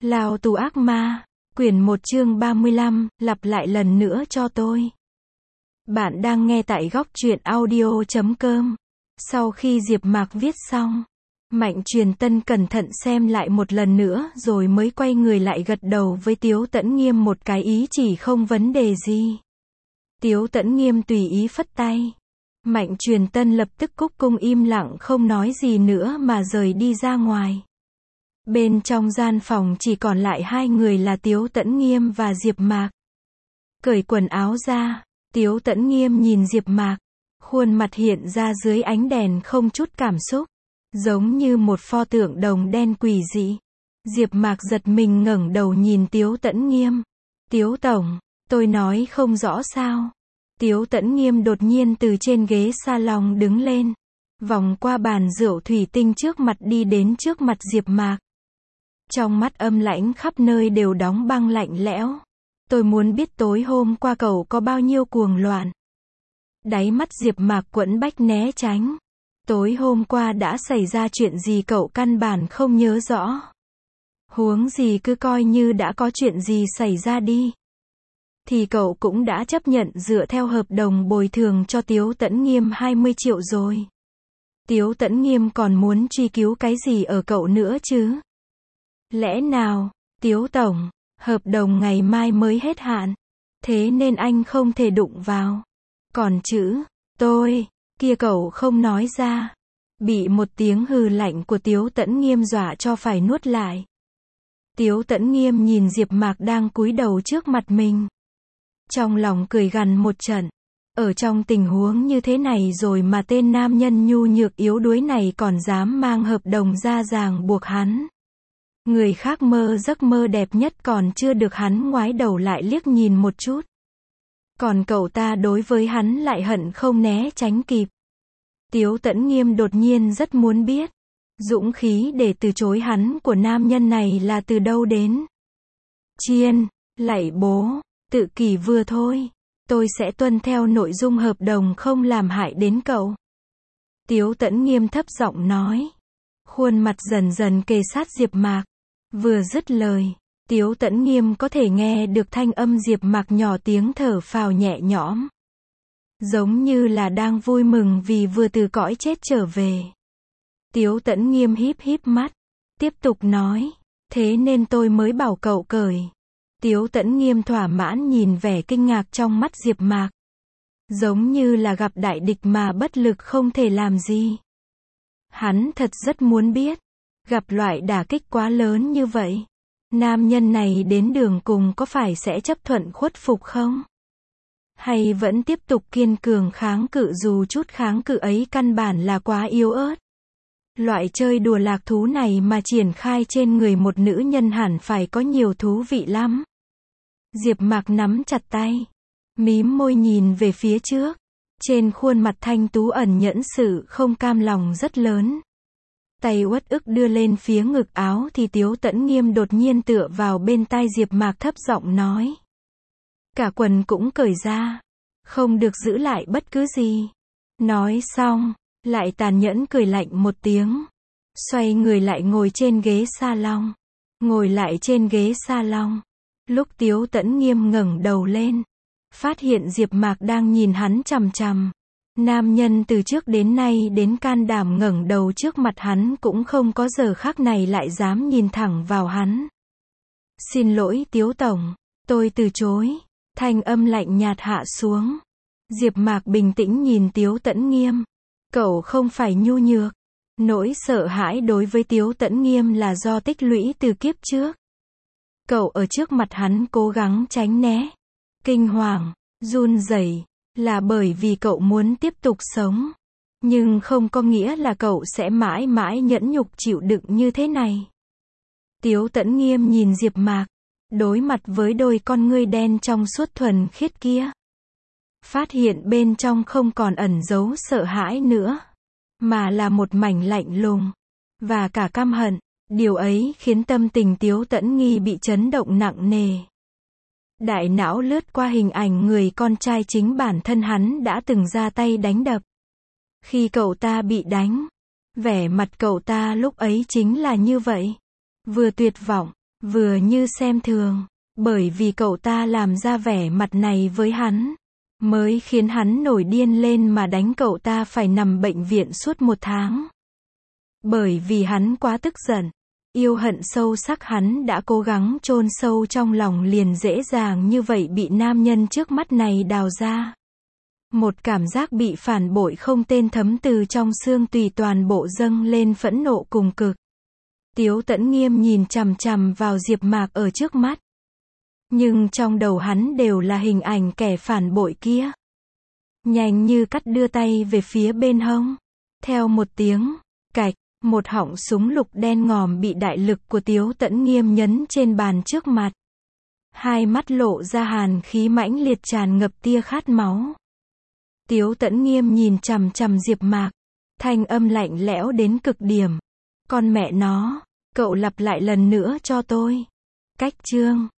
Lao tù ác ma, quyển 1 chương 35, lặp lại lần nữa cho tôi. Bạn đang nghe tại góc truyện audio.com. Sau khi Diệp Mạc viết xong, Mạnh Truyền Tân cẩn thận xem lại một lần nữa rồi mới quay người lại gật đầu với Tiếu Tẫn Nghiêm một cái ý chỉ không vấn đề gì. Tiếu Tẫn Nghiêm tùy ý phất tay. Mạnh Truyền Tân lập tức cúc cung im lặng không nói gì nữa mà rời đi ra ngoài. Bên trong gian phòng chỉ còn lại hai người là Tiếu Tẫn Nghiêm và Diệp Mạc. Cởi quần áo ra, Tiếu Tẫn Nghiêm nhìn Diệp Mạc, khuôn mặt hiện ra dưới ánh đèn không chút cảm xúc, giống như một pho tượng đồng đen quỷ dị. Diệp Mạc giật mình ngẩng đầu nhìn Tiếu Tẫn Nghiêm. "Tiếu tổng, tôi nói không rõ sao?" Tiếu Tẫn Nghiêm đột nhiên từ trên ghế salon đứng lên, vòng qua bàn rượu thủy tinh trước mặt đi đến trước mặt Diệp Mạc. Trong mắt âm lãnh khắp nơi đều đóng băng lạnh lẽo. "Tôi muốn biết tối hôm qua cậu có bao nhiêu cuồng loạn." Đáy mắt Diệp Mạc quẫn bách né tránh. "Tối hôm qua đã xảy ra chuyện gì cậu căn bản không nhớ rõ. Huống gì cứ coi như đã có chuyện gì xảy ra đi. Thì cậu cũng đã chấp nhận dựa theo hợp đồng bồi thường cho Tiếu Tẫn Nghiêm 20 triệu rồi. Tiếu Tẫn Nghiêm còn muốn truy cứu cái gì ở cậu nữa chứ? Lẽ nào, Tiếu tổng, hợp đồng ngày mai mới hết hạn, thế nên anh không thể đụng vào. Còn chữ, tôi, kia cậu không nói ra." Bị một tiếng hừ lạnh của Tiếu Tẫn Nghiêm dọa cho phải nuốt lại. Tiếu Tẫn Nghiêm nhìn Diệp Mạc đang cúi đầu trước mặt mình. Trong lòng cười gằn một trận. Ở trong tình huống như thế này rồi mà tên nam nhân nhu nhược yếu đuối này còn dám mang hợp đồng ra ràng buộc hắn. Người khác mơ giấc mơ đẹp nhất còn chưa được hắn ngoái đầu lại liếc nhìn một chút. Còn cậu ta đối với hắn lại hận không né tránh kịp. Tiếu Tẫn Nghiêm đột nhiên rất muốn biết, dũng khí để từ chối hắn của nam nhân này là từ đâu đến. "Chiên, lạy bố, tự kỷ vừa thôi. Tôi sẽ tuân theo nội dung hợp đồng không làm hại đến cậu." Tiếu Tẫn Nghiêm thấp giọng nói. Khuôn mặt dần dần kề sát Diệp Mạc. Vừa dứt lời, Tiếu Tẫn Nghiêm có thể nghe được thanh âm Diệp Mạc nhỏ tiếng thở phào nhẹ nhõm. Giống như là đang vui mừng vì vừa từ cõi chết trở về. Tiếu Tẫn Nghiêm híp híp mắt, tiếp tục nói, "Thế nên tôi mới bảo cậu cởi." Tiếu Tẫn Nghiêm thỏa mãn nhìn vẻ kinh ngạc trong mắt Diệp Mạc. Giống như là gặp đại địch mà bất lực không thể làm gì. Hắn thật rất muốn biết, gặp loại đả kích quá lớn như vậy, nam nhân này đến đường cùng có phải sẽ chấp thuận khuất phục không? Hay vẫn tiếp tục kiên cường kháng cự dù chút kháng cự ấy căn bản là quá yếu ớt. Loại chơi đùa lạc thú này mà triển khai trên người một nữ nhân hẳn phải có nhiều thú vị lắm. Diệp Mạc nắm chặt tay, mím môi nhìn về phía trước. Trên khuôn mặt thanh tú ẩn nhẫn sự không cam lòng rất lớn. Tay uất ức đưa lên phía ngực áo thì Tiếu Tẫn Nghiêm đột nhiên tựa vào bên tai Diệp Mạc thấp giọng nói. "Cả quần cũng cởi ra, không được giữ lại bất cứ gì." Nói xong, lại tàn nhẫn cười lạnh một tiếng. Xoay người lại ngồi trên ghế salon. Ngồi lại trên ghế salon. Lúc Tiếu Tẫn Nghiêm ngẩng đầu lên, phát hiện Diệp Mạc đang nhìn hắn chằm chằm. Nam nhân từ trước đến nay đến can đảm ngẩng đầu trước mặt hắn cũng không có giờ khắc này lại dám nhìn thẳng vào hắn. "Xin lỗi Tiếu tổng, tôi từ chối." Thanh âm lạnh nhạt hạ xuống. Diệp Mạc bình tĩnh nhìn Tiếu Tẫn Nghiêm. Cậu không phải nhu nhược. Nỗi sợ hãi đối với Tiếu Tẫn Nghiêm là do tích lũy từ kiếp trước. Cậu ở trước mặt hắn cố gắng tránh né, kinh hoàng, run rẩy, là bởi vì cậu muốn tiếp tục sống. Nhưng không có nghĩa là cậu sẽ mãi mãi nhẫn nhục chịu đựng như thế này. Tiếu Tẫn Nghiêm nhìn Diệp Mạc, đối mặt với đôi con ngươi đen trong suốt thuần khiết kia. Phát hiện bên trong không còn ẩn giấu sợ hãi nữa, mà là một mảnh lạnh lùng, và cả căm hận. Điều ấy khiến tâm tình Tiếu Tẫn Nghi bị chấn động nặng nề. Đại não lướt qua hình ảnh người con trai chính bản thân hắn đã từng ra tay đánh đập. Khi cậu ta bị đánh, vẻ mặt cậu ta lúc ấy chính là như vậy. Vừa tuyệt vọng, Vừa như xem thường, bởi vì cậu ta làm ra vẻ mặt này với hắn, mới khiến hắn nổi điên lên mà đánh cậu ta phải nằm bệnh viện suốt 1 tháng. Bởi vì hắn quá tức giận, yêu hận sâu sắc hắn đã cố gắng chôn sâu trong lòng liền dễ dàng như vậy bị nam nhân trước mắt này đào ra. Một cảm giác bị phản bội không tên thấm từ trong xương tùy toàn bộ dâng lên phẫn nộ cùng cực. Tiếu Tẫn Nghiêm nhìn chằm chằm vào Diệp Mạc ở trước mắt. Nhưng trong đầu hắn đều là hình ảnh kẻ phản bội kia. Nhanh như cắt đưa tay về phía bên hông. Theo một tiếng, cạch, một họng súng lục đen ngòm bị đại lực của Tiếu Tẫn Nghiêm nhấn trên bàn trước mặt. Hai mắt lộ ra hàn khí mãnh liệt tràn ngập tia khát máu. Tiếu Tẫn Nghiêm nhìn chằm chằm Diệp Mạc, thanh âm lạnh lẽo đến cực điểm. Con mẹ nó, cậu lặp lại lần nữa cho tôi. Cách chương